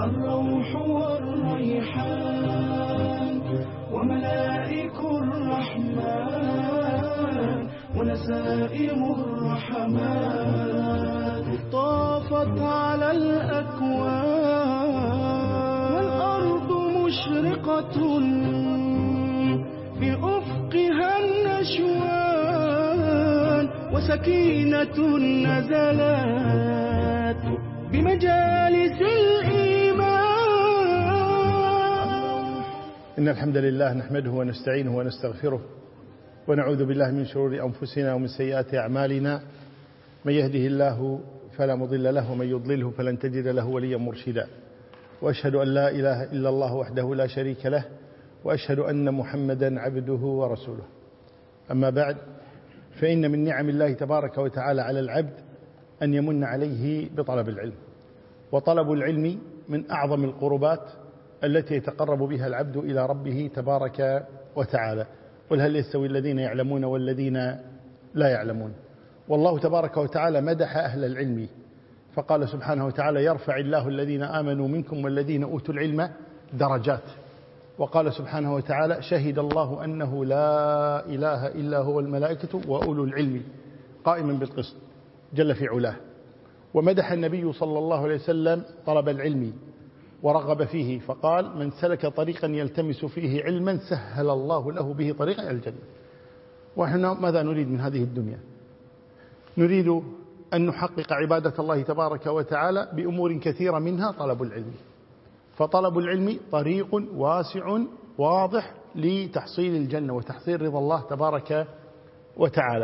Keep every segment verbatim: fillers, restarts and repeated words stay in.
الروح والريحان وملائك الرحمن ونسائم الرحمن طافت على الأكوان والأرض مشرقة بأفقها النشوان وسكينة نزلت بمجالس الإيمان. إن الحمد لله نحمده ونستعينه ونستغفره ونعوذ بالله من شرور أنفسنا ومن سيئات أعمالنا. من يهده الله فلا مضل له ومن يضلله فلن تجد له وليا مرشدا. وأشهد أن لا إله إلا الله وحده لا شريك له وأشهد أن محمدا عبده ورسوله. أما بعد، فإن من نعم الله تبارك وتعالى على العبد أن يمن عليه بطلب العلم، وطلب العلم من أعظم القربات التي يتقرب بها العبد إلى ربه تبارك وتعالى. قل هل يستوي الذين يعلمون والذين لا يعلمون؟ والله تبارك وتعالى مدح أهل العلم فقال سبحانه وتعالى: يرفع الله الذين آمنوا منكم والذين أوتوا العلم درجات. وقال سبحانه وتعالى: شهد الله أنه لا إله إلا هو الملائكة وأولو العلم قائما بالقسط جل في علاه. ومدح النبي صلى الله عليه وسلم طلب العلم ورغب فيه فقال: من سلك طريقا يلتمس فيه علما سهل الله له به طريقا إلى الجنة. ونحن ماذا نريد من هذه الدنيا؟ نريد أن نحقق عبادة الله تبارك وتعالى بأمور كثيرة، منها طلب العلم. فطلب العلم طريق واسع واضح لتحصيل الجنة وتحصيل رضا الله تبارك وتعالى.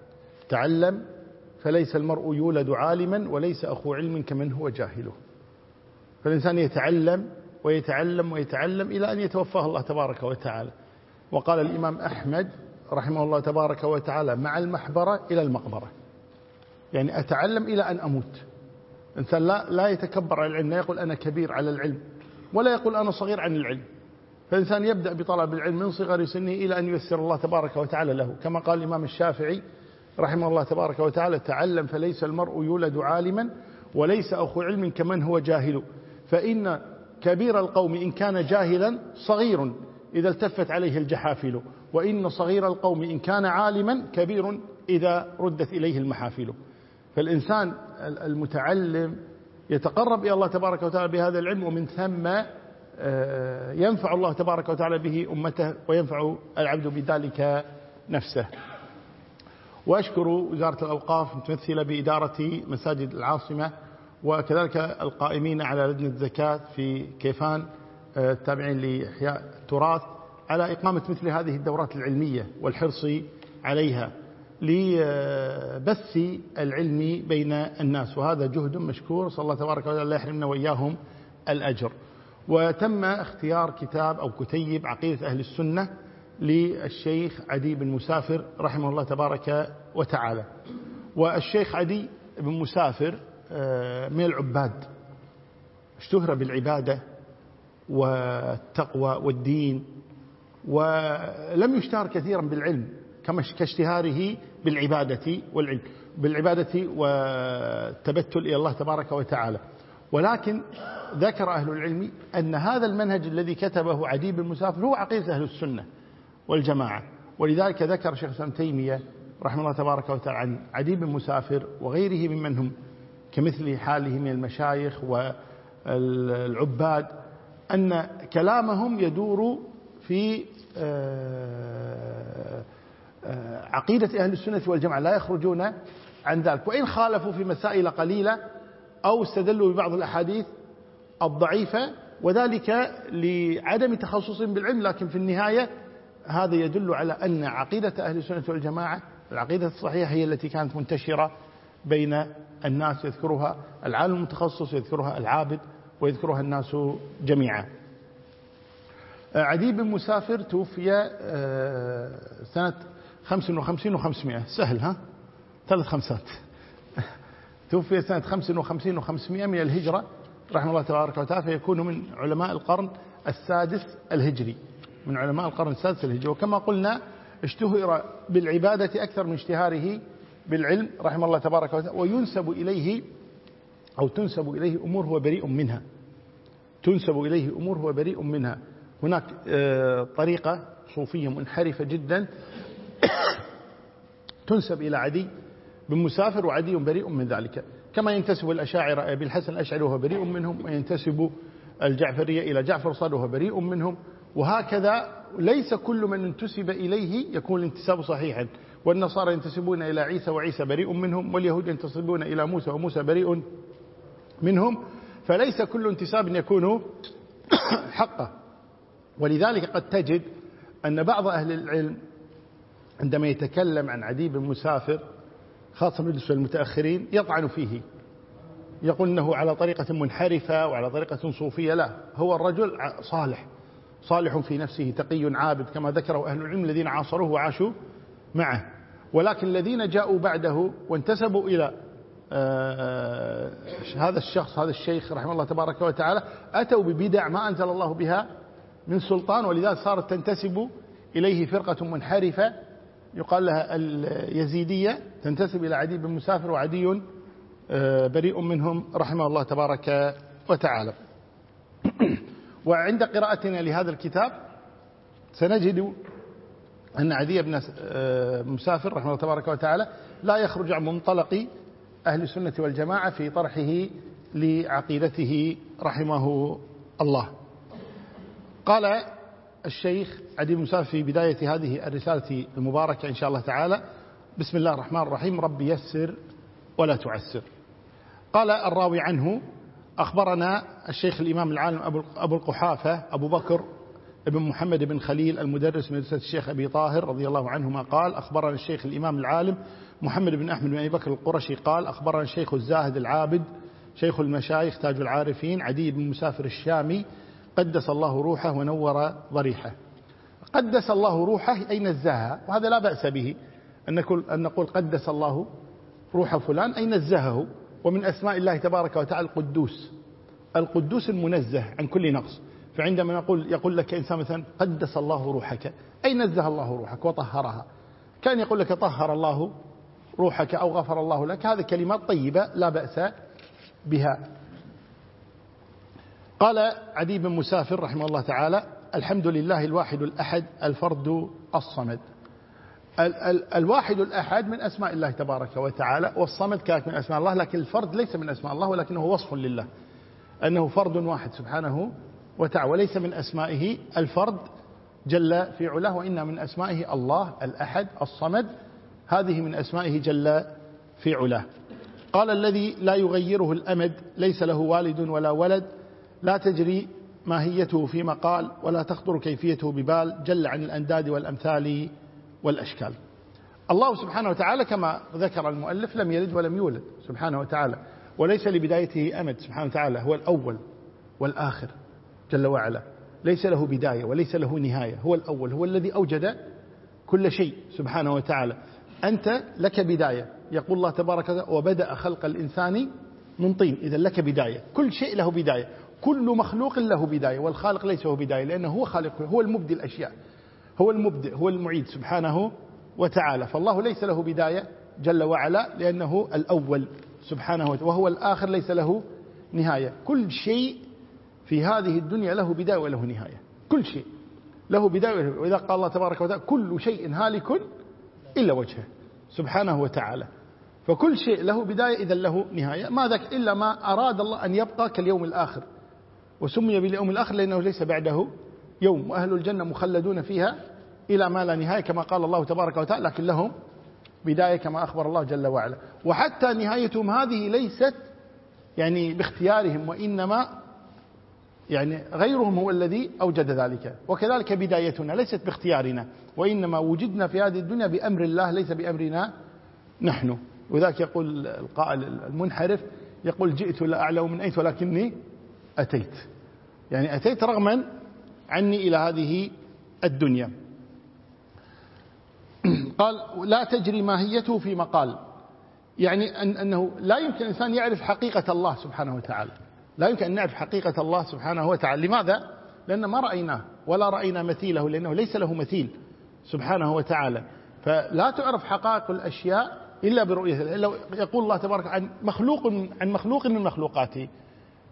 تعلم فليس المرء يولد عالما وليس أخو علم كمن هو جاهله. فالإنسان يتعلم ويتعلم ويتعلم إلى أن يتوفاه الله تبارك وتعالى. وقال الإمام أحمد رحمه الله تبارك وتعالى: مع المحبرة إلى المقبرة، يعني أتعلم إلى أن أموت. إنسان لا, لا يتكبر على العلم، لا يقول أنا كبير على العلم ولا يقول أنا صغير عن العلم. فالإنسان يبدأ بطلب العلم من صغر سنه إلى أن ييسر الله تبارك وتعالى له، كما قال الإمام الشافعي رحمه الله تبارك وتعالى: تعلم فليس المرء يولد عالما وليس أخو علم كمن هو جاهل، فإن كبير القوم إن كان جاهلا صغير إذا التفت عليه الجحافل، وإن صغير القوم إن كان عالما كبير إذا ردت إليه المحافل. فالإنسان المتعلم يتقرب إلى الله تبارك وتعالى بهذا العلم، ومن ثم ينفع الله تبارك وتعالى به أمته وينفع العبد بذلك نفسه. وأشكر وزارة الأوقاف متمثلة بإدارة مساجد العاصمة، وكذلك القائمين على لجنة الزكاة في كيفان التابعين لإحياء التراث على إقامة مثل هذه الدورات العلمية والحرص عليها لبث العلم بين الناس، وهذا جهد مشكور. صلى الله تبارك وتعالى لا يحرمنا وإياهم الأجر. وتم اختيار كتاب أو كتيب عقيدة أهل السنة للشيخ عدي بن مسافر رحمه الله تبارك وتعالى. والشيخ عدي بن مسافر من العباد، اشتهر بالعبادة والتقوى والدين، ولم يشتهر كثيرا بالعلم كما كاشتهاره بالعبادة والعلم بالعبادة والتبتل إلى الله تبارك وتعالى. ولكن ذكر أهل العلم أن هذا المنهج الذي كتبه عدي بن مسافر هو عقيدة أهل السنة والجماعة. ولذلك ذكر شيخ الإسلام تيمية رحمه الله تبارك وتعالى عن عدي بن مسافر وغيره ممن هم كمثل حاله من المشايخ والعباد أن كلامهم يدور في عقيدة أهل السنة والجماعة، لا يخرجون عن ذلك، وإن خالفوا في مسائل قليلة أو استدلوا ببعض الأحاديث الضعيفة، وذلك لعدم تخصصهم بالعلم. لكن في النهاية هذا يدل على أن عقيدة أهل السنة والجماعة العقيدة الصحيحة هي التي كانت منتشرة بين الناس، يذكرها العالم المتخصص ويذكرها العابد ويذكرها الناس جميعا. عدي بن مسافر توفي سنة خمس وخمسين وخمسمائة، سهل ها ثلاث خمسات توفي سنة خمس وخمسين وخمسمائة من الهجرة رحمه الله تبارك وتعالى، فيكون من علماء القرن السادس الهجري، من علماء القرن السادس الهجري. وكما قلنا اشتهر بالعبادة أكثر من اشتهاره بالعلم رحمه الله تبارك وتعالى، وينسب إليه أو تنسب إليه أمور هو بريء منها، تنسب إليه أمور هو بريء منها. هناك طريقة صوفية منحرفة جدا تنسب إلى عدي بن مسافر، وعدي بريء من ذلك، كما ينتسب الأشاعرة أبي الحسن الأشعري وهو بريء منهم، وينتسب الجعفرية إلى جعفر الصادق وهو بريء منهم، وهكذا. ليس كل من انتسب إليه يكون الانتساب صحيحا. والنصارى ينتسبون إلى عيسى وعيسى بريء منهم، واليهود ينتسبون إلى موسى وموسى بريء منهم، فليس كل انتساب يكون حقا. ولذلك قد تجد أن بعض أهل العلم عندما يتكلم عن عدي بن مسافر خاصة بالنسبة للمتأخرين يطعن فيه، يقول أنه على طريقة منحرفة وعلى طريقة صوفية. لا، هو الرجل صالح صالح في نفسه، تقي عابد، كما ذكروا أهل العلم الذين عاصروه وعاشوا معه. ولكن الذين جاءوا بعده وانتسبوا إلى آه هذا الشخص هذا الشيخ رحمه الله تبارك وتعالى أتوا ببدع ما أنزل الله بها من سلطان، ولذلك صارت تنتسب إليه فرقة منحرفة يقال لها اليزيدية، تنتسب إلى عدي بن مسافر، وعدي بريء منهم رحمه الله تبارك وتعالى. وعند قراءتنا لهذا الكتاب سنجد أن عدي بن مسافر رحمه الله تبارك وتعالى لا يخرج عن منطلق أهل السنة والجماعة في طرحه لعقيدته رحمه الله. قال الشيخ عدي بن مسافر في بداية هذه الرسالة المباركة إن شاء الله تعالى: بسم الله الرحمن الرحيم، رب يسر ولا تعسر. قال الراوي عنه: أخبرنا الشيخ الإمام العالم أبو القحافة أبو بكر ابن محمد بن خليل المدرس من مدرسة الشيخ أبي طاهر رضي الله عنهما قال: أخبرنا الشيخ الإمام العالم محمد بن أحمد بن أبي بكر القرشي قال: أخبرنا الشيخ الزاهد العابد شيخ المشايخ تاج العارفين عدي بن مسافر الشامي قدس الله روحه ونور ضريحه. قدس الله روحه أي نزهها، وهذا لا بأس به أن نقول قدس الله روح فلان أي نزهه. ومن أسماء الله تبارك وتعالى القدوس، القدوس المنزه عن كل نقص. فعندما نقول يقول لك إنسان مثلا قدس الله روحك أي نزه الله روحك وطهرها، كان يقول لك طهر الله روحك أو غفر الله لك، هذه كلمات طيبة لا بأس بها. قال عدي بن مسافر رحمه الله تعالى: الحمد لله الواحد الأحد الفرد الصمد. ال ال الواحد الأحد من أسماء الله تبارك وتعالى، والصمد كانت من أسماء الله، لكن الفرد ليس من أسماء الله ولكنه وصف لله أنه فرد واحد سبحانه وتعالى، وليس من أسمائه الفرد جل في علاه، وإنما من أسمائه الله الأحد الصمد، هذه من أسمائه جل في علاه. قال: الذي لا يغيره الأمد ليس له والد ولا ولد، لا تجري ماهيته في مقال ولا تخطر كيفيته ببال، جل عن الأنداد والأمثال والأشكال. الله سبحانه وتعالى كما ذكر المؤلف لم يلد ولم يولد سبحانه وتعالى، وليس لبدايته أمد سبحانه وتعالى، هو الأول والآخر جل وعلا، ليس له بداية وليس له نهاية، هو الأول، هو الذي أوجد كل شيء سبحانه وتعالى. أنت لك بداية، يقول الله تبارك وتعالى: وبدأ خلق الإنسان من طين. إذا لك بداية، كل شيء له بداية، كل مخلوق له بداية، والخالق ليس له بداية لأنه هو خالق، هو المبدئ الأشياء، هو المبدئ هو المعيد سبحانه وتعالى. فالله ليس له بداية جل وعلا لأنه الأول سبحانه وتعالى، وهو الآخر ليس له نهاية. كل شيء في هذه الدنيا له بداية وله نهاية، كل شيء له بداية. وإذا قال الله تبارك وتعالى: كل شيء هالك إلا وجهه سبحانه وتعالى، فكل شيء له بداية إذا له نهاية، ما ذاك إلا ما أراد الله أن يبقى كاليوم الآخر، وسمي باليوم الآخر لأنه ليس بعده يوم، وأهل الجنة مخلدون فيها إلى ما لا نهاية كما قال الله تبارك وتعالى، لكن لهم بداية كما أخبر الله جل وعلا. وحتى نهايتهم هذه ليست يعني باختيارهم، وإنما يعني غيرهم هو الذي أوجد ذلك. وكذلك بدايتنا ليست باختيارنا، وإنما وجدنا في هذه الدنيا بأمر الله ليس بأمرنا نحن. وذاك يقول القائل المنحرف، يقول: جئت لا أعلم من أين ولكني أتيت، يعني أتيت رغما عني إلى هذه الدنيا. قال: لا تجري ماهيته في مقال، يعني أن أنه لا يمكن الإنسان يعرف حقيقة الله سبحانه وتعالى، لا يمكن أن نعرف حقيقة الله سبحانه وتعالى. لماذا؟ لأن ما رأيناه ولا رأينا مثيله، لأنه ليس له مثيل سبحانه وتعالى. فلا تعرف حقائق الأشياء إلا برؤيته. إلا يقول الله تبارك عن مخلوق عن مخلوق من مخلوقاته،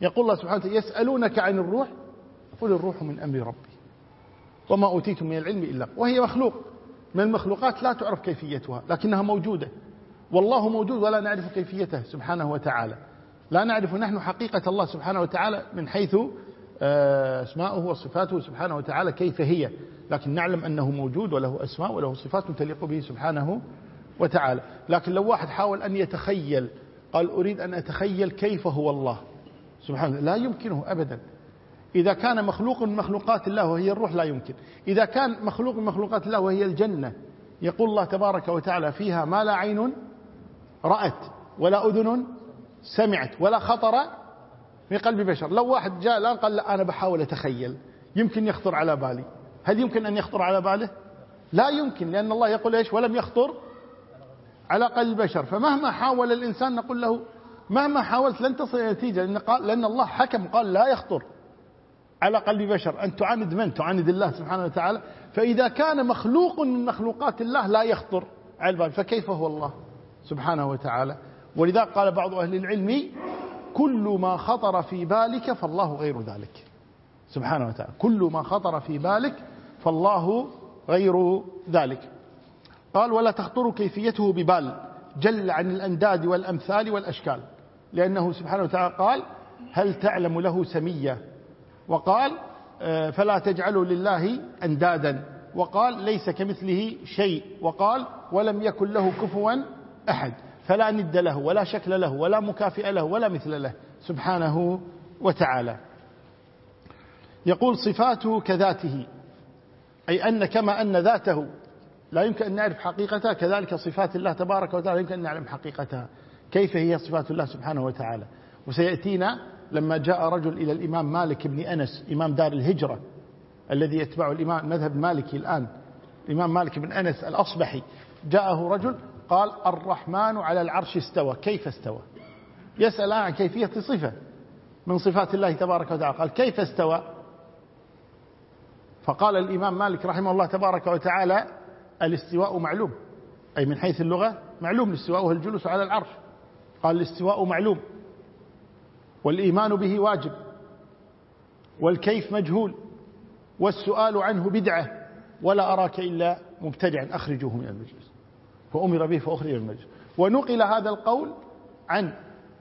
يقول الله سبحانه وتعالى يسألونك عن الروح قل الروح من أمر ربي وما أوتيتم من العلم إلا، وهي مخلوق من المخلوقات لا تعرف كيفيتها لكنها موجودة، والله موجود ولا نعرف كيفيته سبحانه وتعالى. لا نعرف نحن حقيقة الله سبحانه وتعالى من حيث أسماؤه وصفاته سبحانه وتعالى كيف هي، لكن نعلم أنه موجود وله أسماء وله صفات تليق به سبحانه وتعالى. لكن لو واحد حاول أن يتخيل قال أريد أن أتخيل كيف هو الله سبحانه، لا يمكنه أبدا. إذا كان مخلوق من مخلوقات الله وهي الروح لا يمكن. إذا كان مخلوق من مخلوقات الله وهي الجنة، يقول الله تبارك وتعالى فيها ما لا عين رأت ولا أذن سمعت ولا خطر في قلب بشر. لو واحد جاء الآن قال لا أنا بحاول أتخيل، يمكن يخطر على بالي؟ هل يمكن أن يخطر على باله؟ لا يمكن، لأن الله يقول إيش؟ ولم يخطر على قلب البشر. فمهما حاول الإنسان نقول له مهما حاولت لن تصل إلى نتيجة، لأن, قال لأن الله حكم قال لا يخطر على قلب بشر. أن تعاند من؟ تعاند الله سبحانه وتعالى. فإذا كان مخلوق من مخلوقات الله لا يخطر على البال، فكيف هو الله سبحانه وتعالى؟ ولذا قال بعض أهل العلم كل ما خطر في بالك فالله غير ذلك سبحانه وتعالى. كل ما خطر في بالك فالله غير ذلك. قال ولا تخطر كيفيته ببال، جل عن الأنداد والأمثال والأشكال، لأنه سبحانه وتعالى قال هل تعلم له سميا، وقال فلا تجعلوا لله أندادا، وقال ليس كمثله شيء، وقال ولم يكن له كفوا أحد، فلا ند له ولا شكل له ولا مكافئ له ولا مثل له سبحانه وتعالى. يقول صفاته كذاته، أي أن كما أن ذاته لا يمكن أن نعرف حقيقتها، كذلك صفات الله تبارك وتعالى يمكن أن نعلم حقيقتها كيف هي صفات الله سبحانه وتعالى. وسيأتينا لما جاء رجل إلى الإمام مالك بن أنس إمام دار الهجرة الذي يتبع الإمام مذهب المالكي الآن، الإمام مالك بن أنس الأصبحي، جاءه رجل قال الرحمن على العرش استوى، كيف استوى؟ يسأل عن كيفية صفة من صفات الله تبارك وتعالى، قال كيف استوى؟ فقال الإمام مالك رحمه الله تبارك وتعالى الاستواء معلوم، أي من حيث اللغة معلوم الاستواء، وهو الجلوس على العرش. قال الاستواء معلوم والإيمان به واجب والكيف مجهول والسؤال عنه بدعة ولا أراك إلا مبتدعا أخرجوه من المجلس، فأمر به فأخرج من المجلس. ونقل هذا القول عن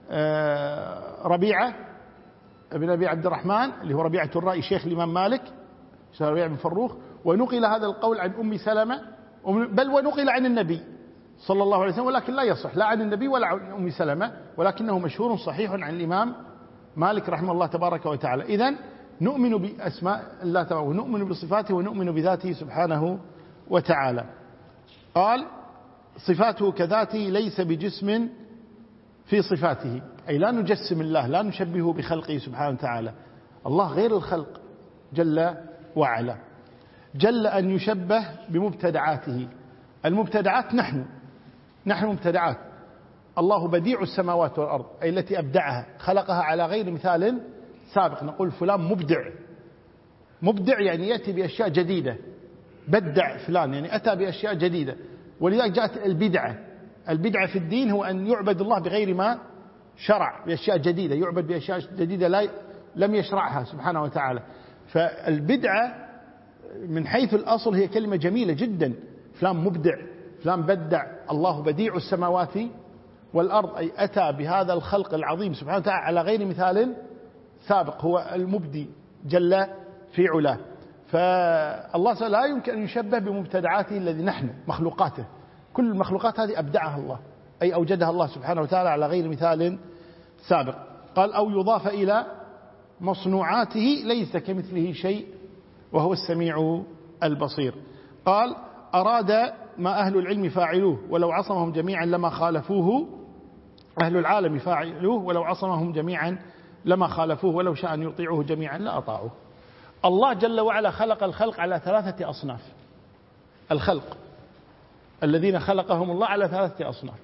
ربيعة ابن أبي عبد الرحمن اللي هو ربيعة الرائي شيخ الإمام مالك ربيعة بن فروخ، ونقل هذا القول عن أم سلمة، بل ونقل عن النبي صلى الله عليه وسلم، ولكن لا يصح لا عن النبي ولا عن أم سلمة، ولكنه مشهور صحيح عن الإمام مالك رحمه الله تبارك وتعالى. إذن نؤمن بأسماء الله تبارك ونؤمن بصفاته ونؤمن بذاته سبحانه وتعالى. قال صفاته كذاته ليس بجسم في صفاته، أي لا نجسم الله لا نشبهه بخلقه سبحانه وتعالى. الله غير الخلق جل وعلا، جل أن يشبه بمبتدعاته. المبتدعات نحن نحن مبتدعات. الله بديع السماوات والأرض، أي التي أبدعها خلقها على غير مثال سابق. نقول فلان مبدع، مبدع يعني يأتي بأشياء جديدة، بدع فلان يعني أتى بأشياء جديدة. ولذلك جاءت البدعة. البدعة في الدين هو أن يعبد الله بغير ما شرع، بأشياء جديدة، يعبد بأشياء جديدة لا لم يشرعها سبحانه وتعالى. فالبدعة من حيث الأصل هي كلمة جميلة جدا، فلان مبدع، فلان بدع. الله بديع السماوات والأرض، أي أتى بهذا الخلق العظيم سبحانه وتعالى على غير مثال سابق، هو المبدي جل في علاه. فالله لا يمكن أن يشبه بمبتدعاته الذي نحن مخلوقاته. كل المخلوقات هذه أبدعها الله، أي أوجدها الله سبحانه وتعالى على غير مثال سابق. قال أو يضاف إلى مصنوعاته ليس كمثله شيء وهو السميع البصير. قال أراد ما أهل العلم فاعلوه ولو عصمهم جميعا لما خالفوه، أهل العالم فاعلوه ولو عصمهم جميعا لما خالفوه ولو شاء أن يطيعوه جميعا لا أطاعوه. الله جل وعلا خلق الخلق على ثلاثة أصناف. الخلق الذين خلقهم الله على ثلاثة أصناف: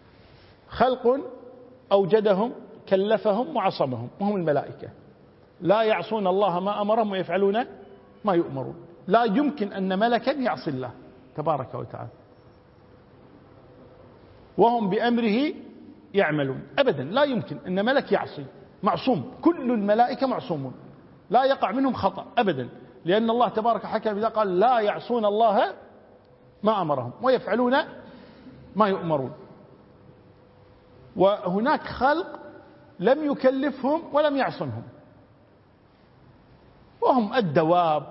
خلق أوجدهم كلفهم وعصمهم وهم الملائكة، لا يعصون الله ما أمرهم ويفعلون ما يؤمرون. لا يمكن أن ملكا يعصي الله تبارك وتعالى وهم بأمره يعملون، أبدا لا يمكن أن ملك يعصي. معصوم، كل الملائكة معصومون لا يقع منهم خطأ أبدا، لأن الله تبارك حكم إذا قال لا يعصون الله ما أمرهم ويفعلون ما يؤمرون. وهناك خلق لم يكلفهم ولم يعصنهم، وهم الدواب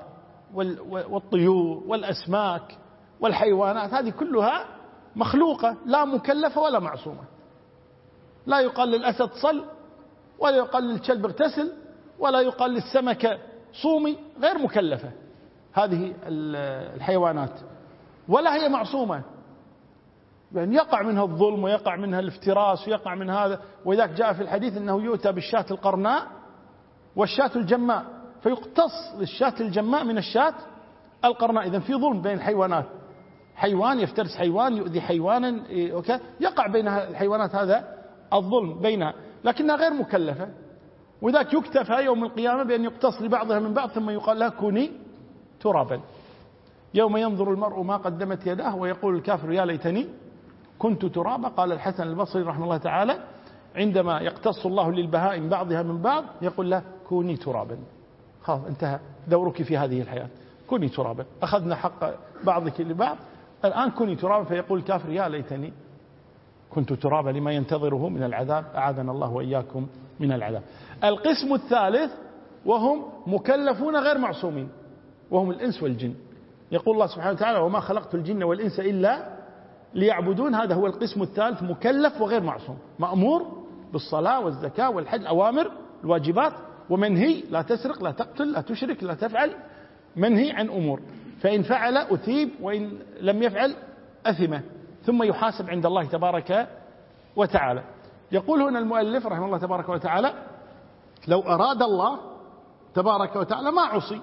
والطيور والأسماك والحيوانات، هذه كلها مخلوقة لا مكلفة ولا معصومة. لا يقال للأسد صل، ولا يقال للكلب اغتسل، ولا يقال للسمكة صومي، غير مكلفة هذه الحيوانات، ولا هي معصومة، يعني يقع منها الظلم ويقع منها الافتراس ويقع من هذا. وذاك جاء في الحديث أنه يؤتى بالشاة القرناء والشاة الجماء، فيقتص للشاة الجماء من الشاة القرناء. إذن في ظلم بين الحيوانات، حيوان يفترس حيوان، يؤذي حيوانا، يقع بين الحيوانات هذا الظلم بينها، لكنها غير مكلفة. وذاك يكتفى يوم القيامة بأن يقتص لبعضها من بعض، ثم يقال لها كوني ترابا. يوم ينظر المرء ما قدمت يداه ويقول الكافر يا ليتني كنت ترابا. قال الحسن البصري رحمه الله تعالى عندما يقتص الله للبهائم بعضها من بعض يقول له كوني ترابا، خلاص انتهى دورك في هذه الحياة، كوني ترابا، أخذنا حق بعضك لبعض، الآن كوني ترابا. فيقول الكافر يا ليتني كنت ترابا لما ينتظره من العذاب، أعاذنا الله وإياكم من العذاب. القسم الثالث وهم مكلفون غير معصومين، وهم الإنس والجن. يقول الله سبحانه وتعالى وما خلقت الجن والإنس إلا ليعبدون. هذا هو القسم الثالث، مكلف وغير معصوم، مأمور بالصلاة والزكاة والحج، أوامر الواجبات، ومنهي لا تسرق لا تقتل لا تشرك لا تفعل، منهي عن أمور، فإن فعل أثيب وإن لم يفعل أثمه، ثم يحاسب عند الله تبارك وتعالى. يقول هنا المؤلف رحمه الله تبارك وتعالى لو أراد الله تبارك وتعالى ما عصي،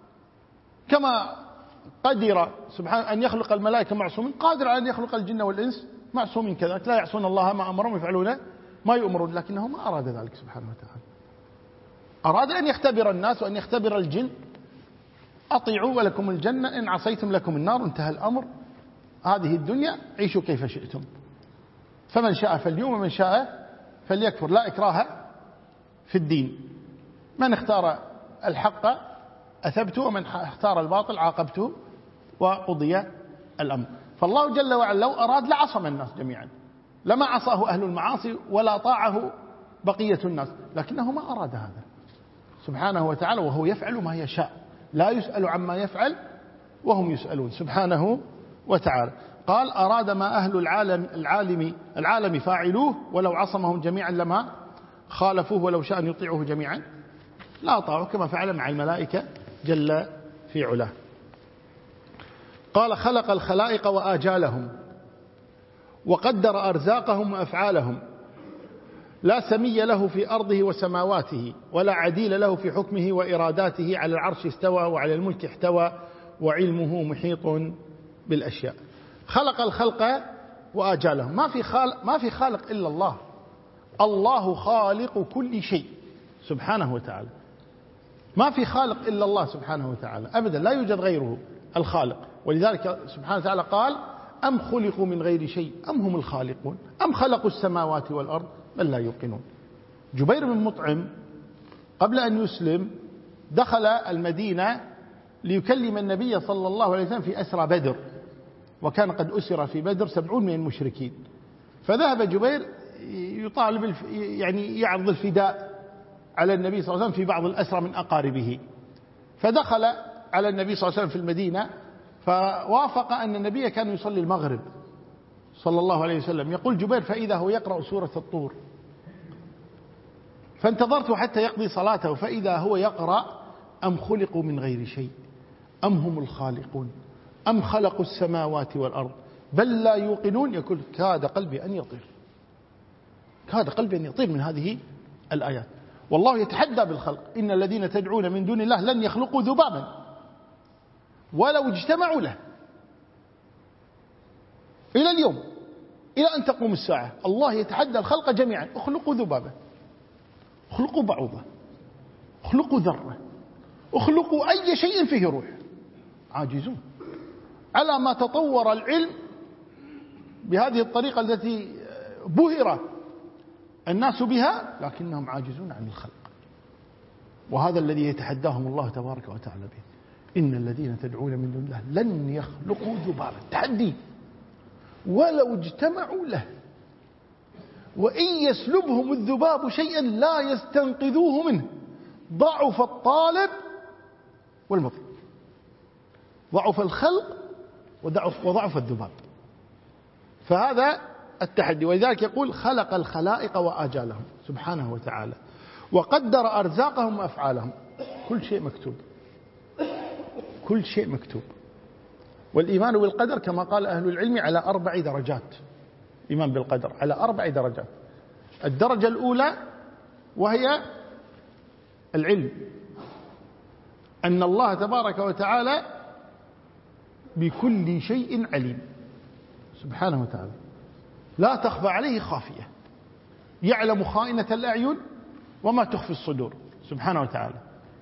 كما قدر سبحانه أن يخلق الملائكة معصومين، قادر على أن يخلق الجن والإنس معصومين كذلك، لا يعصون الله ما أمرهم ويفعلون ما يؤمرون، لكنه ما أراد ذلك سبحانه وتعالى. أراد أن يختبر الناس وأن يختبر الجن، أطيعوا ولكم الجنة إن عصيتم لكم النار، انتهى الأمر. هذه الدنيا عيشوا كيف شئتم، فمن شاء فليؤمن ومن شاء فليكفر، لا إكراه في الدين، من اختار الحق أثبته ومن اختار الباطل عاقبته وقضي الأمر. فالله جل وعلا لو أراد لعصم الناس جميعا، لما عصاه أهل المعاصي ولا طاعه بقية الناس، لكنه ما أراد هذا سبحانه وتعالى، وهو يفعل ما يشاء، لا يسأل عما يفعل وهم يسألون سبحانه وتعالى. قال أراد ما أهل العالم العالم العالم فاعلوه ولو عصمهم جميعا لما خالفوه، ولو شاء أن يطيعوه جميعا لا طاعوه، كما فعل مع الملائكة جل في علاه. قال خلق الخلائق وآجالهم وقدر أرزاقهم وأفعالهم، لا سمي له في أرضه وسماواته ولا عديل له في حكمه وإراداته، على العرش استوى وعلى الملك احتوى وعلمه محيط بالأشياء. خلق الخلق وآجالهم، ما في خالق ما في خالق إلا الله، الله خالق كل شيء سبحانه وتعالى، ما في خالق إلا الله سبحانه وتعالى أبدا، لا يوجد غيره الخالق. ولذلك سبحانه وتعالى قال أم خلقوا من غير شيء أم هم الخالقون أم خلقوا السماوات والأرض بل لا يوقنون. جبير بن مطعم قبل أن يسلم دخل المدينة ليكلم النبي صلى الله عليه وسلم في أسرى بدر، وكان قد أسر في بدر سبعون من المشركين، فذهب جبير يطالب يعني يعرض الفداء على النبي صلى الله عليه وسلم في بعض الأسرى من أقاربه، فدخل على النبي صلى الله عليه وسلم في المدينة، فوافق أن النبي كان يصلي المغرب صلى الله عليه وسلم. يقول جبير فإذا هو يقرأ سورة الطور، فانتظرت حتى يقضي صلاته، فإذا هو يقرأ أم خلقوا من غير شيء أم هم الخالقون أم خلقوا السماوات والأرض بل لا يوقنون. يقول كاد قلبي أن يطير، كاد قلبي أن يطير من هذه الآيات. والله يتحدى بالخلق، إن الذين تدعون من دون الله لن يخلقوا ذبابا ولو اجتمعوا له. إلى اليوم إلى أن تقوم الساعة الله يتحدى الخلق جميعا، اخلقوا ذبابا، اخلقوا بعوضة، اخلقوا ذرة، اخلقوا أي شيء فيه روح، عاجزون. على ما تطور العلم بهذه الطريقة التي بهر الناس بها لكنهم عاجزون عن الخلق. وهذا الذي يتحداهم الله تبارك وتعالى به: إن الذين تدعون من دون الله لن يخلقوا ذبابا. تحدي، ولو اجتمعوا له، وإن يسلبهم الذباب شيئا لا يستنقذوه منه، ضعف الطالب والمطلوب، ضعف الخلق وضعف, وضعف الذباب. فهذا التحدي. ولذلك يقول: خلق الخلائق وآجالهم سبحانه وتعالى، وقدر أرزاقهم وأفعالهم. كل شيء مكتوب، كل شيء مكتوب. والإيمان بالقدر كما قال أهل العلم على أربع درجات. إيمان بالقدر على أربع درجات. الدرجة الأولى وهي العلم، أن الله تبارك وتعالى بكل شيء عليم سبحانه وتعالى، لا تخفى عليه خافية، يعلم خائنة الأعين وما تخفي الصدور سبحانه وتعالى.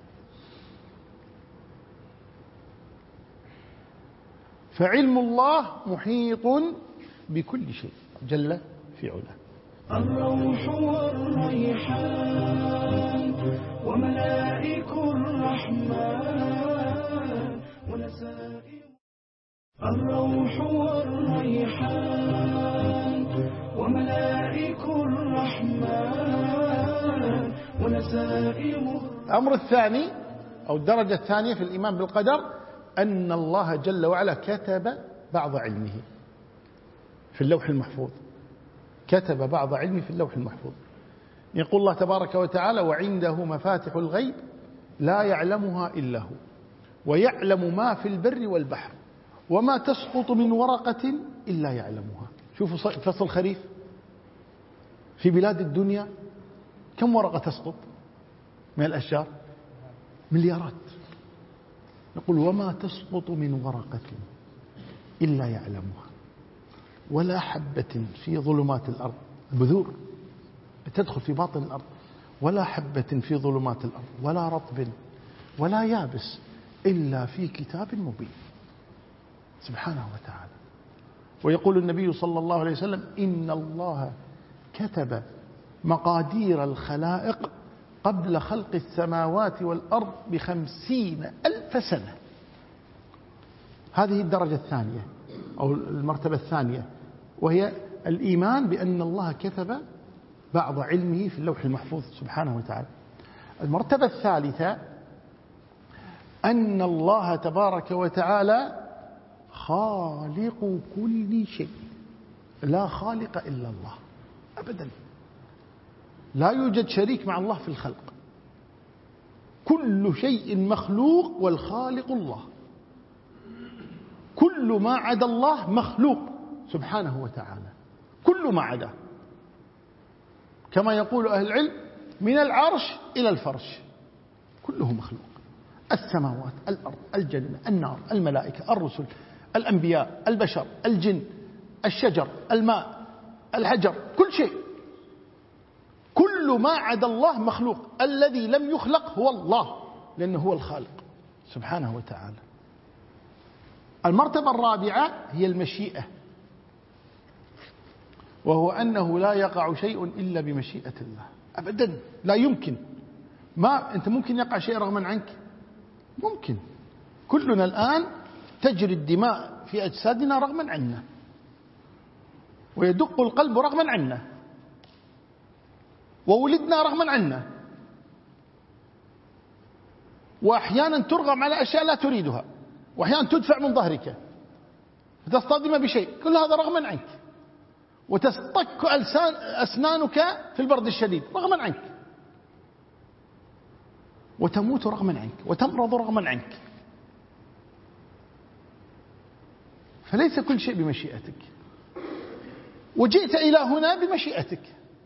فعلم الله محيط بكل شيء جل في علاه. الروح والريحان وملائك الرحمن ونسائم. الروح والريحان وملائك الرحمن ونسائم. الأمر الثاني أو الدرجة الثانية في الإيمان بالقدر أن الله جل وعلا كتب بعض علمه في اللوح المحفوظ. كتب بعض علمه في اللوح المحفوظ. يقول الله تبارك وتعالى: وعنده مفاتح الغيب لا يعلمها إلا هو ويعلم ما في البر والبحر وما تسقط من ورقة إلا يعلمها. شوفوا فصل الخريف في بلاد الدنيا كم ورقة تسقط من الأشجار؟ مليارات. يقول: وما تسقط من ورقة إلا يعلمها ولا حبة في ظلمات الأرض، البذور تدخل في باطن الأرض، ولا حبة في ظلمات الأرض ولا رطب ولا يابس إلا في كتاب مبين سبحانه وتعالى. ويقول النبي صلى الله عليه وسلم: إن الله كتب مقادير الخلائق قبل خلق السماوات والأرض بخمسين ألف سنة. هذه الدرجة الثانية أو المرتبة الثانية، وهي الإيمان بأن الله كتب بعض علمه في اللوح المحفوظ سبحانه وتعالى. المرتبة الثالثة أن الله تبارك وتعالى خالق كل شيء، لا خالق إلا الله أبدا، لا يوجد شريك مع الله في الخلق، كل شيء مخلوق والخالق الله، كل ما عدا الله مخلوق سبحانه وتعالى، كل ما عدا، كما يقول أهل العلم: من العرش إلى الفرش كله مخلوق، السماوات، الأرض، الجنة، النار، الملائكة، الرسل، الأنبياء، البشر، الجن، الشجر، الماء، الحجر، كل شيء، كل ما عدا الله مخلوق. الذي لم يخلق هو الله، لأنه هو الخالق سبحانه وتعالى. المرتبة الرابعة هي المشيئة، وهو أنه لا يقع شيء إلا بمشيئة الله أبدا، لا يمكن. ما أنت ممكن يقع شيء رغما عنك؟ ممكن. كلنا الآن تجري الدماء في أجسادنا رغما عنا، ويدق القلب رغما عنا، وولدنا رغما عنا، وأحيانا ترغم على أشياء لا تريدها، وأحيانا تدفع من ظهرك فتصطدم بشيء، كل هذا رغما عنك، وتصطك أسنانك في البرد الشديد رغما عنك، وتموت رغما عنك، وتمرض رغما عنك. فليس كل شيء بمشيئتك، وجئت إلى هنا بمشيئتك،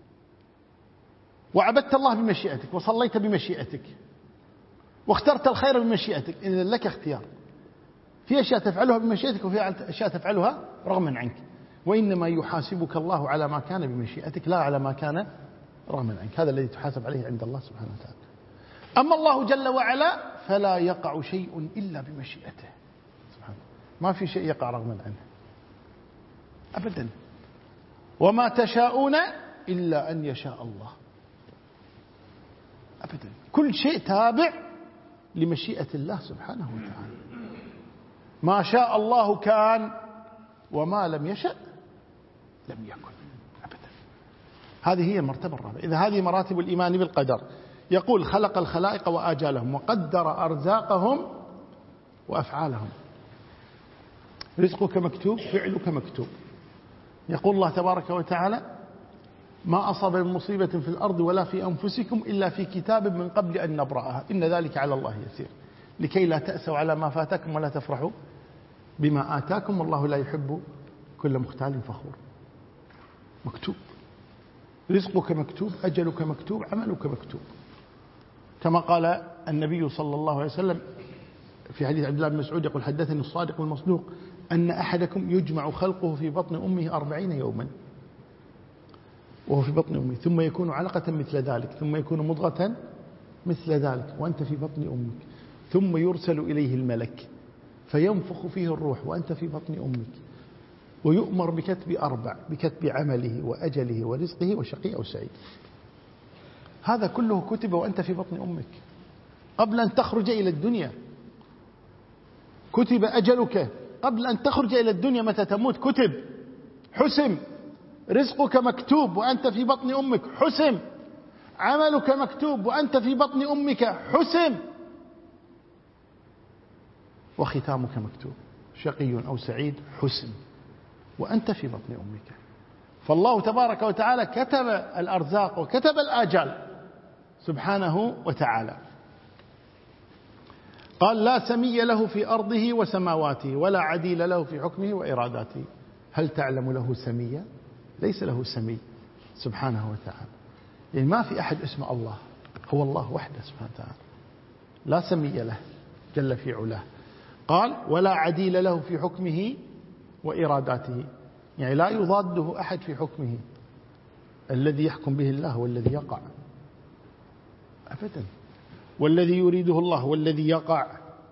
وعبدت الله بمشيئتك، وصليت بمشيئتك، واخترت الخير بمشيئتك. إذن لك اختيار، في أشياء تفعلها بمشيئتك وفي أشياء تفعلها رغما عنك، وإنما يحاسبك الله على ما كان بمشيئتك لا على ما كان رغما عنك. هذا الذي تحاسب عليه عند الله سبحانه وتعالى. أما الله جل وعلا فلا يقع شيء إلا بمشيئته سبحانه، ما في شيء يقع رغما عنه أبدا. وما تشاءون إلا أن يشاء الله. أبدا، كل شيء تابع لمشيئة الله سبحانه وتعالى. ما شاء الله كان، وما لم يشأ لم يكن أبدا. هذه هي المرتبة الرابعة. إذا هذه مراتب الإيمان بالقدر. يقول: خلق الخلائق وآجالهم وقدر أرزاقهم وأفعالهم. رزقك مكتوب، فعلك مكتوب. يقول الله تبارك وتعالى: ما أصاب من مصيبة في الأرض ولا في أنفسكم إلا في كتاب من قبل أن نبرأها إن ذلك على الله يسير لكي لا تأسوا على ما فاتكم ولا تفرحوا بما آتاكم والله لا يحب كل مختال فخور. مكتوب، رزقك مكتوب، أجلك مكتوب، عملك مكتوب، كما قال النبي صلى الله عليه وسلم في حديث عبد الله بن مسعود يقول: حدثني الصادق المصدوق أن أحدكم يجمع خلقه في بطن أمه أربعين يوما وهو في بطن أمه ثم يكون علقة مثل ذلك ثم يكون مضغة مثل ذلك وأنت في بطن أمك ثم يرسل إليه الملك فينفخ فيه الروح وأنت في بطن أمك ويؤمر بكتب أربع: بكتب عمله وأجله ورزقه وشقي أو سعيد. هذا كله كتب وأنت في بطن أمك قبل أن تخرج إلى الدنيا. كتب أجلك قبل أن تخرج إلى الدنيا، متى تموت كتب، حسم. رزقك مكتوب وأنت في بطن أمك، حسم. عملك مكتوب وأنت في بطن أمك، حسم. وختامك مكتوب: شقي أو سعيد، حسم، وأنت في بطن أمك. فالله تبارك وتعالى كتب الأرزاق وكتب الآجال سبحانه وتعالى. قال: لا سمي له في أرضه وسماواته ولا عديل له في حكمه وإراداته. هل تعلم له سميا؟ ليس له سمي سبحانه وتعالى، يعني ما في أحد اسم الله، هو الله وحده سبحانه وتعالى، لا سمي له جل في علاه. قال: ولا عديل له في حكمه وإراداته، يعني لا يضاده أحد في حكمه. الذي يحكم به الله والذي يقع أبدا، والذي يريده الله والذي يقع.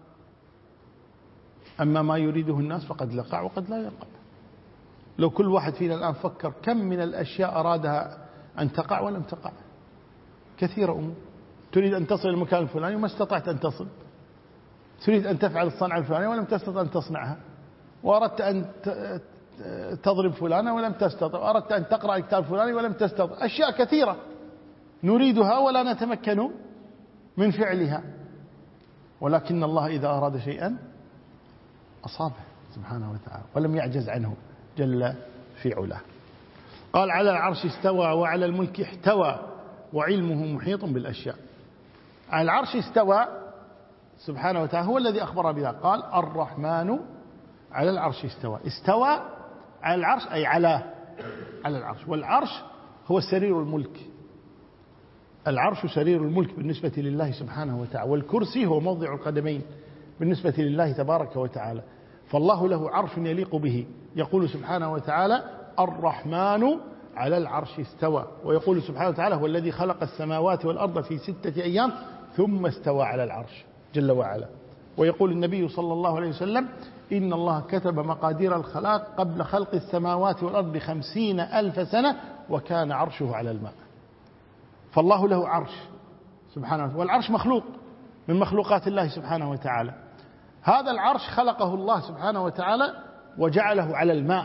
أما ما يريده الناس فقد يقع وقد لا يقع. لو كل واحد فينا الآن فكر كم من الأشياء أرادها أن تقع ولم تقع، كثيرة أمور. تريد أن تصل المكان الفلاني وما استطعت أن تصل، تريد أن تفعل الصنعة الفلانية ولم تستطع أن تصنعها، وأردت أن تضرب فلانا ولم تستطع، وأردت أن تقرأ الكتاب الفلاني ولم تستطع. أشياء كثيرة نريدها ولا نتمكن من فعلها، ولكن الله إذا أراد شيئا أصابه سبحانه وتعالى ولم يعجز عنه جل في علاه. قال: على العرش استوى وعلى الملك احتوى وعلمه محيط بالأشياء. على العرش استوى سبحانه وتعالى، هو الذي أخبر بذلك. قال: الرحمن على العرش استوى. استوى على العرش أي على على العرش، والعرش هو سرير الملك. العرش سرير الملك بالنسبة لله سبحانه وتعالى، والكرسي هو موضع القدمين بالنسبة لله تبارك وتعالى. فالله له عرش يليق به. يقول سبحانه وتعالى: الرحمن على العرش استوى. ويقول سبحانه وتعالى: هو الذي خلق السماوات والأرض في ستة أيام ثم استوى على العرش جل وعلا. ويقول النبي صلى الله عليه وسلم: إن الله كتب مقادير الخلائق قبل خلق السماوات والأرض بخمسين ألف سنة وكان عرشه على الماء. فالله له عرش سبحانه وتعالى، والعرش مخلوق من مخلوقات الله سبحانه وتعالى. هذا العرش خلقه الله سبحانه وتعالى وجعله على الماء،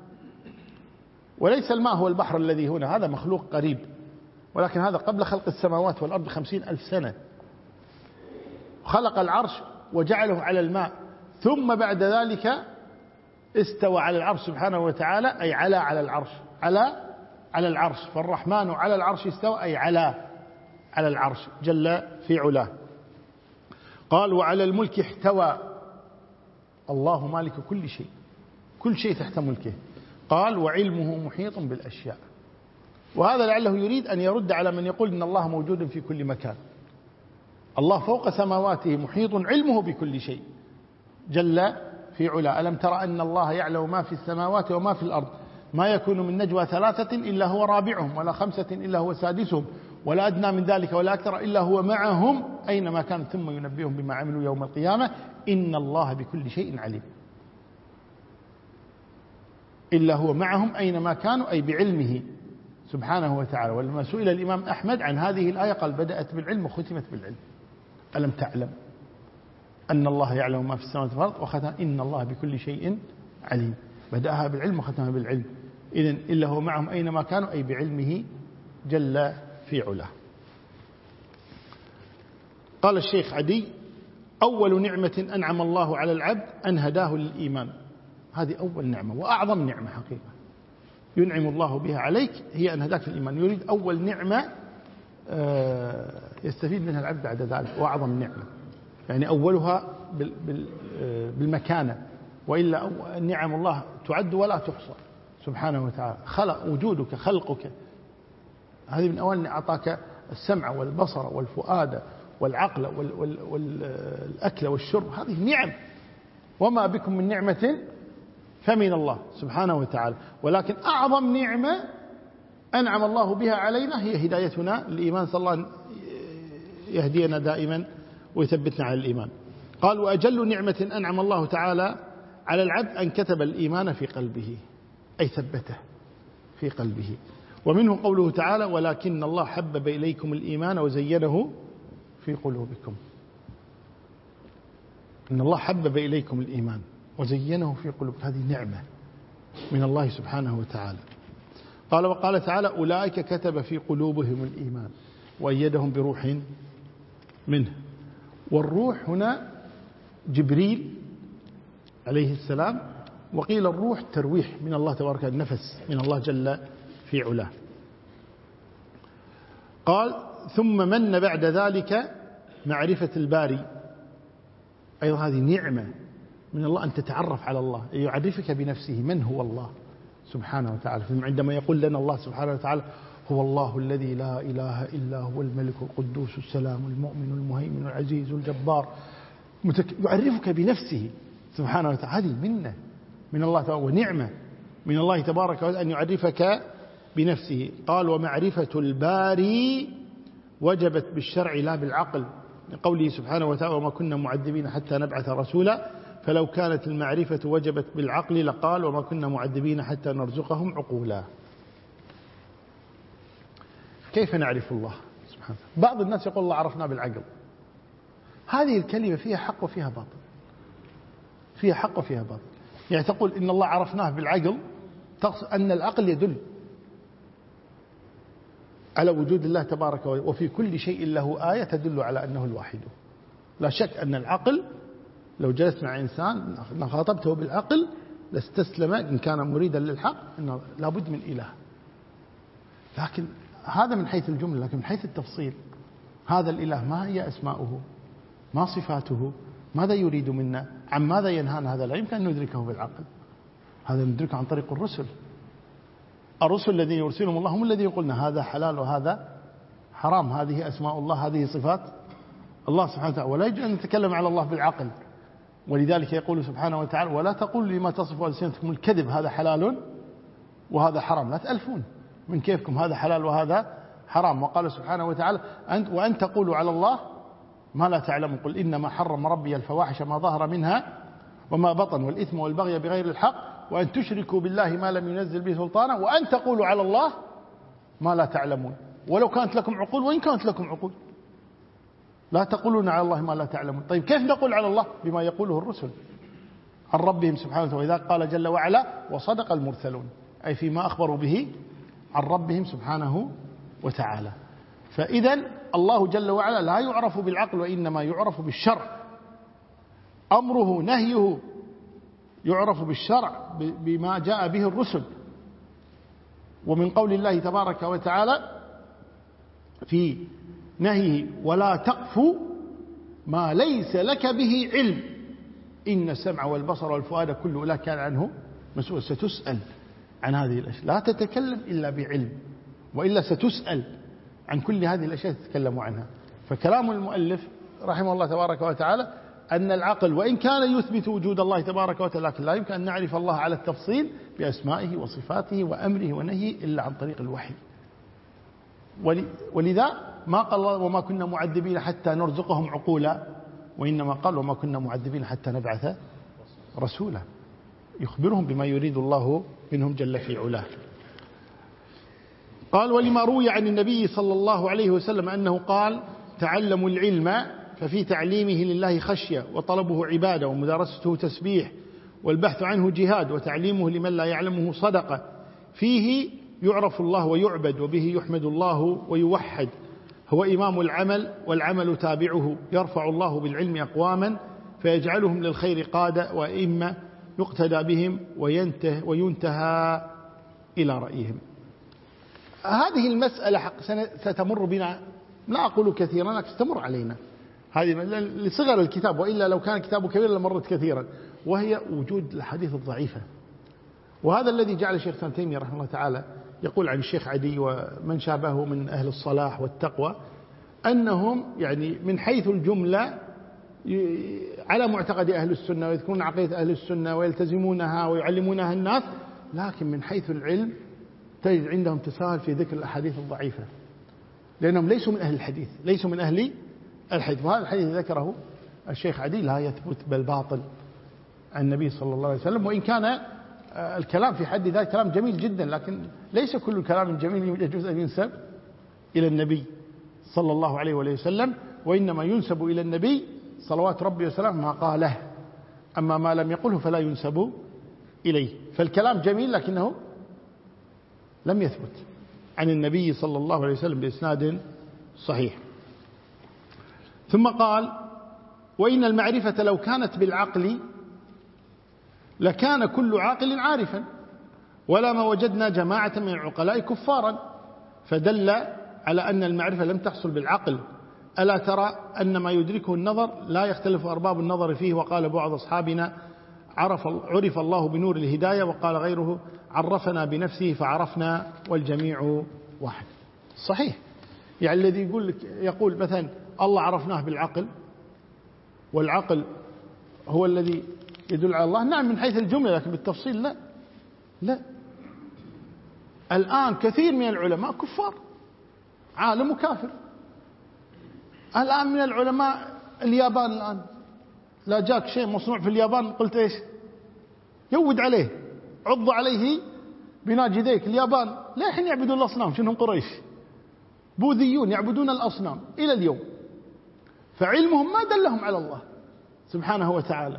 وليس الماء هو البحر الذي هنا، هذا مخلوق قريب، ولكن هذا قبل خلق السماوات والأرض بخمسين ألف سنة. خلق العرش وجعله على الماء، ثم بعد ذلك استوى على العرش سبحانه وتعالى، أي على على العرش، على على العرش. فالرحمن على العرش استوى أي على على العرش جل في علاه. قال: وعلى الملك احتوى. الله مالك كل شيء، كل شيء تحت ملكه. قال: وعلمه محيط بالأشياء. وهذا لعله يريد أن يرد على من يقول إن الله موجود في كل مكان. الله فوق سماواته محيط، علمه بكل شيء جل في علا. ألم ترى أن الله يعلم ما في السماوات وما في الأرض، ما يكون من نجوى ثلاثة إلا هو رابعهم ولا خمسة إلا هو سادسهم ولا أدنى من ذلك ولا أكثر إلا هو معهم أينما كان ثم ينبئهم بما عملوا يوم القيامة إن الله بكل شيء عليم. إلا هو معهم أينما كانوا، أي بعلمه سبحانه وتعالى. ولما سئل الإمام أحمد عن هذه الآية قال بدأت بالعلم وختمت بالعلم. ألم تعلم أن الله يعلم ما في السماوات والأرض وختم إن الله بكل شيء عليم. بدأها بالعلم وختمها بالعلم. إذن إلا هو معهم أينما كانوا، أي بعلمه جل في علاه. قال الشيخ عدي: أول نعمة أنعم الله على العبد أن هداه للإيمان. هذه أول نعمة وأعظم نعمة حقيقة ينعم الله بها عليك، هي أن هداك للإيمان. يريد أول نعمة يستفيد منها العبد بعد ذلك، وأعظم نعمة، يعني أولها بالمكانة، وإلا نعم الله تعد ولا تحصى سبحانه وتعالى. خلق وجودك، خلقك، هذه من أول أعطاك السمع والبصر والفؤاد والعقل والأكل والشرب، هذه نعم، وما بكم من نعمة فمن الله سبحانه وتعالى. ولكن أعظم نعمة أنعم الله بها علينا هي هدايتنا للإيمان، صلى الله يهدينا دائما ويثبتنا على الإيمان. قال: وأجل نعمة أنعم الله تعالى على العبد أن كتب الإيمان في قلبه، أي ثبته في قلبه. ومنه قوله تعالى: ولكن الله حبب إليكم الإيمان وزينه في قلوبكم. إن الله حبب إليكم الإيمان وزينه في قلوبكم، هذه نعمة من الله سبحانه وتعالى. قال: وقال تعالى: أولئك كتب في قلوبهم الإيمان وأيدهم بروح منه. والروح هنا جبريل عليه السلام، وقيل الروح ترويح من الله تبارك، النفس من الله جل في علاه. قال: ثم من بعد ذلك معرفة الباري، أيضا هذه نعمة من الله أن تتعرف على الله، يعرفك بنفسه من هو الله سبحانه وتعالى. عندما يقول لنا الله سبحانه وتعالى: هو الله الذي لا إله إلا هو الملك القدوس السلام المؤمن المهيمن العزيز الجبار، يعرفك بنفسه سبحانه وتعالى. هذه منة من الله تعالى ونعمة من الله تبارك وتعالى أن يعرفك بنفسه. قال: ومعرفة الباري وجبت بالشرع لا بالعقل، لقوله سبحانه وتعالى: وما كنا معذبين حتى نبعث رسولا. فلو كانت المعرفة وجبت بالعقل لقال: وما كنا معذبين حتى نرزقهم عقولا. كيف نعرف الله سبحانه؟ بعض الناس يقول الله عرفنا بالعقل. هذه الكلمة فيها حق وفيها باطل، فيها حق وفيها باطل. يعني تقول إن الله عرفناه بالعقل، تقصد أن العقل يدل على وجود الله تبارك وتعالى، وفي كل شيء له آية تدل على أنه الواحد. لا شك أن العقل لو جلست مع إنسان خاطبته بالعقل لاستسلم إن كان مريدا للحق أنه لابد من إله. لكن هذا من حيث الجملة، لكن من حيث التفصيل هذا الإله ما هي أسماؤه، ما صفاته، ماذا يريد منا، عن ماذا ينهانا، هذا لا يمكن أن ندركه بالعقل. هذا ندركه عن طريق الرسل. الرسل الذين يرسلهم الله هم الذين يقولون هذا حلال وهذا حرام، هذه أسماء الله، هذه صفات الله سبحانه وتعالى. ولا يجوز أن نتكلم على الله بالعقل. ولذلك يقول سبحانه وتعالى: ولا تقولوا لما تصف ألسنتكم الكذب هذا حلال وهذا حرام. لا تألفون من كيفكم، هذا حلال وهذا حرام. وقال سبحانه وتعالى: وأن تقولوا على الله ما لا تعلمون. قل إنما حرم ربي الفواحش ما ظهر منها وما بطن والإثم والبغي بغير الحق وأن تشركوا بالله ما لم ينزل به سلطانا وأن تقولوا على الله ما لا تعلمون. ولو كانت لكم عقول، وإن كانت لكم عقول، لا تقولون على الله ما لا تعلمون. طيب كيف نقول على الله؟ بما يقوله الرسل عن ربهم سبحانه وتعالى. وإذا قال جل وعلا: وصدق المرسلون، أي فيما أخبروا به عن ربهم سبحانه وتعالى. فإذا الله جل وعلا لا يعرف بالعقل، وإنما يعرف بالشرع. أمره نهيه يعرف بالشرع بما جاء به الرسل. ومن قول الله تبارك وتعالى في نهيه: ولا تقف ما ليس لك به علم إن السمع والبصر والفؤاد كل أولئك كان عنه مسؤول. ستسأل عن هذه الأشياء، لا تتكلم إلا بعلم، وإلا ستسأل عن كل هذه الأشياء تتكلم عنها. فكلام المؤلف رحمه الله تبارك وتعالى أن العقل وإن كان يثبت وجود الله تبارك وتعالى، لكن لا يمكن أن نعرف الله على التفصيل بأسمائه وصفاته وأمره ونهيه إلا عن طريق الوحي. ولذا ما قال الله: وما كنا معذبين حتى نرزقهم عقولا، وإنما قال: وما كنا معذبين حتى نبعث رسولا، يخبرهم بما يريد الله منهم جل في علاه. قال: ولما روي عن النبي صلى الله عليه وسلم أنه قال: تعلموا العلم ففي تعليمه لله خشية، وطلبه عبادة، ومدارسته تسبيح، والبحث عنه جهاد، وتعليمه لمن لا يعلمه صدقة، فيه يعرف الله ويعبد، وبه يحمد الله ويوحد، هو إمام العمل والعمل تابعه، يرفع الله بالعلم أقواما فيجعلهم للخير قادة وإما يقتدى بهم وينتهى, وينتهى إلى رأيهم. هذه المسألة حق ستمر بنا، لا أقول كثيرا لكن ستمر علينا هذه لصغر الكتاب، وإلا لو كان كتابه كبير لمرت كثيرا، وهي وجود الحديث الضعيفة. وهذا الذي جعل الشيخ ابن تيمية رحمه الله تعالى يقول عن الشيخ عدي ومن شابهه من أهل الصلاح والتقوى أنهم يعني من حيث الجملة على معتقد أهل السنة، ويذكرون عقيدة أهل السنة ويلتزمونها ويعلمونها الناس، لكن من حيث العلم تجد عندهم تساهل في ذكر الأحاديث الضعيفة، لأنهم ليسوا من أهل الحديث، ليسوا من أهل الحديث. وهذا الحديث ذكره الشيخ عدي لا يثبت بل باطل عن النبي صلى الله عليه وسلم، وإن كان الكلام في حد ذاته كلام جميل جدا، لكن ليس كل كلام جميل يجوز أن ينسب إلى النبي صلى الله عليه وسلم، وإنما ينسب إلى النبي صلوات ربي وسلامه ما قاله، أما ما لم يقله فلا ينسب إليه. فالكلام جميل لكنه لم يثبت عن النبي صلى الله عليه وسلم بإسناد صحيح. ثم قال: وإن المعرفة لو كانت بالعقل لكان كل عاقل عارفا، ولا ما وجدنا جماعة من العقلاء كفارا، فدل على أن المعرفة لم تحصل بالعقل. ألا ترى أن ما يدركه النظر لا يختلف أرباب النظر فيه؟ وقال بعض أصحابنا: عرف, عرف الله بنور الهداية، وقال غيره: عرفنا بنفسه فعرفنا والجميع واحد. صحيح، يعني الذي يقول لك يقول مثلا الله عرفناه بالعقل، والعقل هو الذي يدل على الله، نعم من حيث الجملة، لكن بالتفصيل لا لا. الآن كثير من العلماء كفار، عالم وكافر. الآن من العلماء اليابان الآن لا جاك شيء مصنوع في اليابان قلت إيش؟ يود عليه، عض عليه بناجذيك. اليابان لا الحين يعبدون الأصنام، شنهم قريش بوذيون يعبدون الأصنام إلى اليوم، فعلمهم ما دلهم على الله سبحانه وتعالى.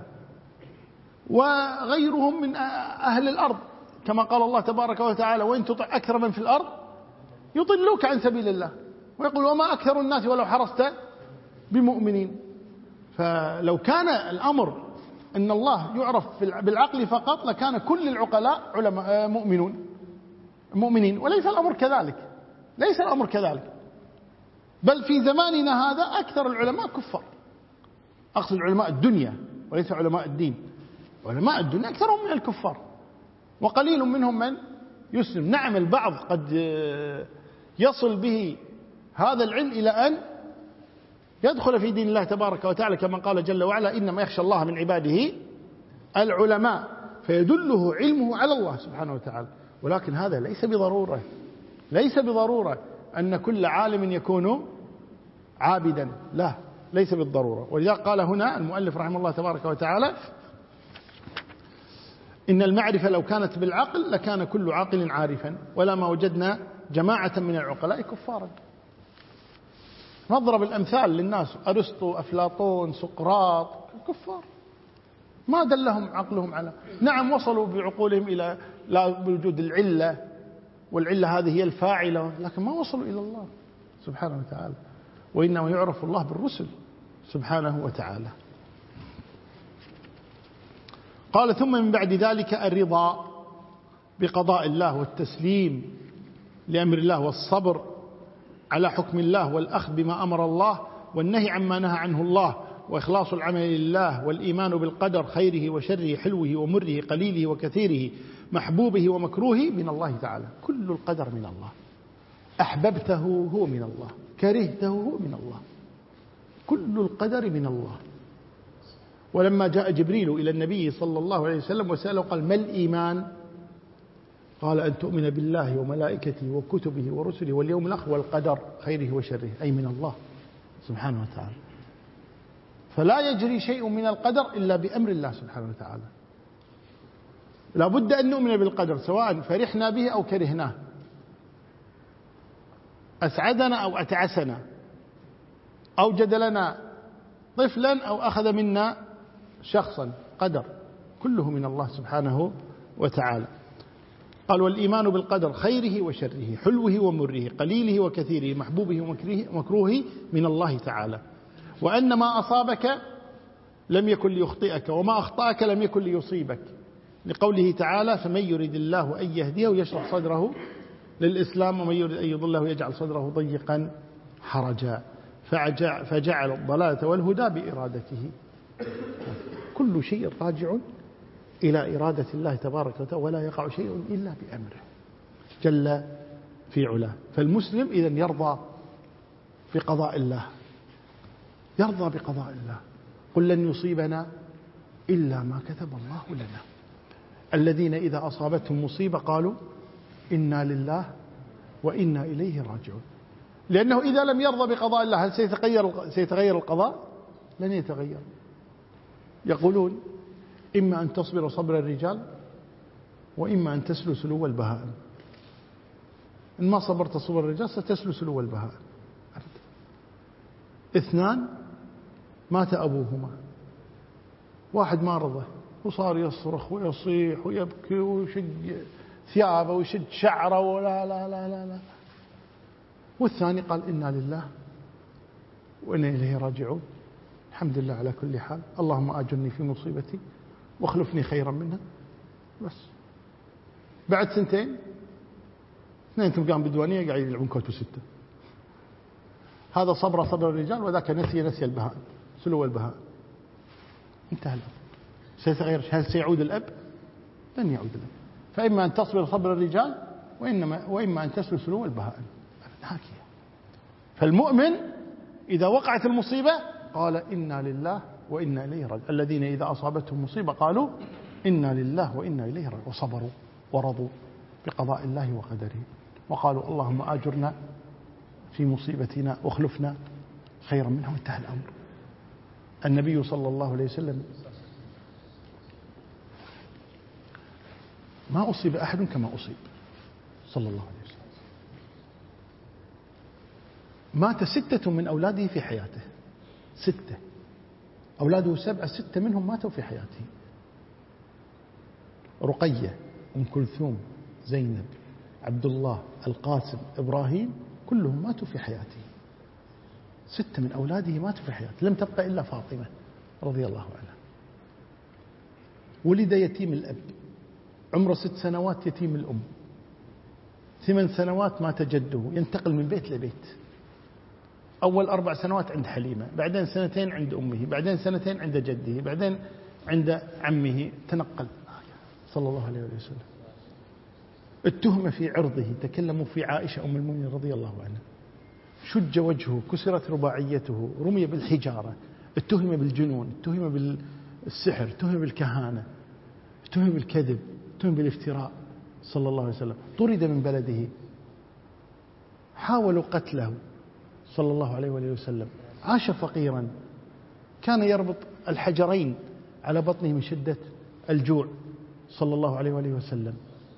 وغيرهم من أهل الأرض كما قال الله تبارك وتعالى: وإن تطع أكثر من في الأرض يضلوك عن سبيل الله، ويقول: وما أكثر الناس ولو حرصت بمؤمنين. فلو كان الأمر أن الله يعرف بالعقل فقط لكان كل العقلاء علماء مؤمنون مؤمنين، وليس الأمر كذلك، ليس الأمر كذلك، بل في زماننا هذا أكثر العلماء كفار. أقصد علماء الدنيا وليس علماء الدين. علماء الدنيا أكثرهم من الكفار، وقليل منهم من يسلم. نعم البعض قد يصل به هذا العلم إلى أن يدخل في دين الله تبارك وتعالى، كما قال جل وعلا: إنما يخشى الله من عباده العلماء، فيدله علمه على الله سبحانه وتعالى. ولكن هذا ليس بضرورة، ليس بضرورة أن كل عالم يكون عابدا، لا ليس بالضرورة. ولذلك قال هنا المؤلف رحمه الله تبارك وتعالى: إن المعرفة لو كانت بالعقل لكان كل عاقل عارفا، ولا ما وجدنا جماعة من العقلاء كفارا. نضرب الأمثال للناس: أرسطو، أفلاطون، سقراط، كفار ما دلهم عقلهم على. نعم وصلوا بعقولهم إلى لا وجود العلة، والعلة هذه هي الفاعلة، لكن ما وصلوا إلى الله سبحانه وتعالى. وإنما يعرف الله بالرسل سبحانه وتعالى. قال: ثم من بعد ذلك الرضا بقضاء الله والتسليم لأمر الله، والصبر على حكم الله، والأخذ بما أمر الله، والنهي عما نهى عنه الله، وإخلاص العمل لله، والإيمان بالقدر خيره وشره، حلوه ومره، قليله وكثيره، محبوبه ومكروه من الله تعالى. كل القدر من الله، أحببته هو من الله، كرهته هو من الله، كل القدر من الله. ولما جاء جبريل إلى النبي صلى الله عليه وسلم وسأله قال: ما الإيمان؟ قال: أن تؤمن بالله وملائكته وكتبه ورسله واليوم الآخر والقدر خيره وشره، أي من الله سبحانه وتعالى. فلا يجري شيء من القدر إلا بأمر الله سبحانه وتعالى. لا بد أن نؤمن بالقدر سواء فرحنا به أو كرهناه. أسعدنا أو أتعسنا، أوجد لنا طفلا أو أخذ منا شخصا، قدر كله من الله سبحانه وتعالى. قال والإيمان بالقدر خيره وشره، حلوه ومره، قليله وكثيره، محبوبه ومكروه من الله تعالى، وأن ما أصابك لم يكن ليخطئك وما أخطأك لم يكن ليصيبك، لقوله تعالى فمن يريد الله أن يهديه يشرح صدره للإسلام ومن يريد أن يضله يجعل صدره ضيقا حرجا، فجعل الضلالة والهدى بإرادته. كل شيء راجع إلى إرادة الله تبارك وتعالى، ولا يقع شيء إلا بأمره جل في علاه. فالمسلم إذن يرضى بقضاء الله، يرضى بقضاء الله. قل لن يصيبنا إلا ما كتب الله لنا. الذين إذا أصابتهم مصيبة قالوا إنا لله وإنا إليه راجعون. لأنه إذا لم يرضى بقضاء الله هل سيتغير سيتغير القضاء؟ لن يتغير. يقولون إما أن تصبر صبر الرجال وإما أن تسلو سلو البهائم. إن ما صبرت صبر الرجال ستسلو سلو البهائم. اثنان مات أبوهما، واحد ما رضى وصار يصرخ ويصيح ويبكي ويشد ثيابه ويشد شعره ولا لا لا لا لا، والثاني قال إنا لله وإنا إليه راجعون، الحمد لله على كل حال، اللهم آجرني في مصيبتي واخلفني خيرا منها. بس بعد سنتين اثنين تلقاهم بديوانية قاعد يلعبون كوتو ستة. هذا صبر صبر الرجال وذاك نسي نسي البهائم، سلو البهائم. انتهى الأمر. سيتغير؟ هل سيعود الأب؟ لن يعود الأب. فإما أن تصبر صبر الرجال وإنما وإما أن تسلو سلو البهائم. هكذا. فالمؤمن إذا وقعت المصيبة قال إنا لله وإنا إليه راجعون. الذين إذا أصابتهم مصيبة قالوا إنا لله وإنا إليه راجعون، وصبروا ورضوا بقضاء الله وقدره، وقالوا اللهم آجرنا في مصيبتنا واخلفنا خيرا منها، وانتهى الأمر. النبي صلى الله عليه وسلم ما أصيب أحد كما أصيب صلى الله عليه وسلم. مات ستة من أولاده في حياته، ستة، أولاده سبعة، ستة منهم ماتوا في حياته. رقية، أم كلثوم، زينب، عبد الله، القاسم، إبراهيم، كلهم ماتوا في حياته. ستة من أولاده ماتوا في حياته، لم تبقى إلا فاطمة رضي الله عنها. ولد يتيم الأب، عمره ست سنوات يتيم الأم، ثمان سنوات مات جده، ينتقل من بيت لبيت. أول أربع سنوات عند حليمة، بعدين سنتين عند أمه، بعدين سنتين عند جده، بعدين عند عمه، تنقل صلى الله عليه وسلم. اتهم في عرضه، تكلموا في عائشة أم المؤمنين رضي الله عنها، شج وجهه، كسرت رباعيته، رمي بالحجارة، اتهم بالجنون، اتهم بالسحر، اتهم بالكهانة، اتهم بالكذب، اتهم بالافتراء صلى الله عليه وسلم. طرد من بلده، حاولوا قتله صلى الله عليه وسلم. عاش فقيرا، كان يربط الحجرين على بطنه من شدة الجوع صلى الله عليه وسلم،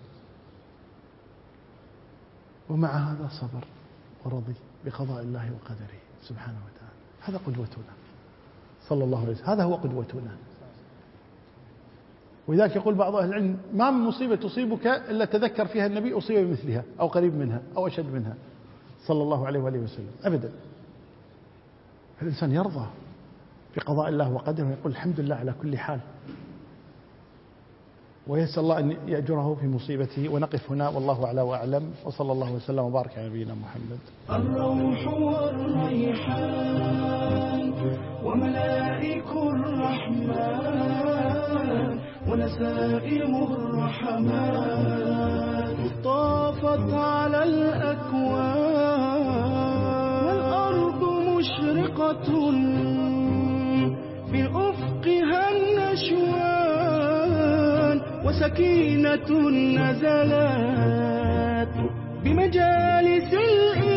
ومع هذا صبر ورضي بقضاء الله وقدره سبحانه وتعالى. هذا قدوتنا صلى الله عليه وسلم، هذا هو قدوتنا. ولذلك يقول بعض أهل العلم ما من مصيبة تصيبك إلا تذكر فيها النبي أصيب بمثلها أو قريب منها أو أشد منها صلى الله عليه وآله وسلم. أبدا. الإنسان يرضى بقضاء الله وقدره ويقول الحمد لله على كل حال، ويسأل الله أن يأجره في مصيبته. ونقف هنا والله أعلى وأعلم، وصلى الله وسلم وبارك على نبينا محمد. الروح والريحان وملائك الرحمن ونسائم الرحمن طافت على الأكوان، والأرض مشرقة بأفقها النشوان، وسكينة نزلت بمجالس الإيمان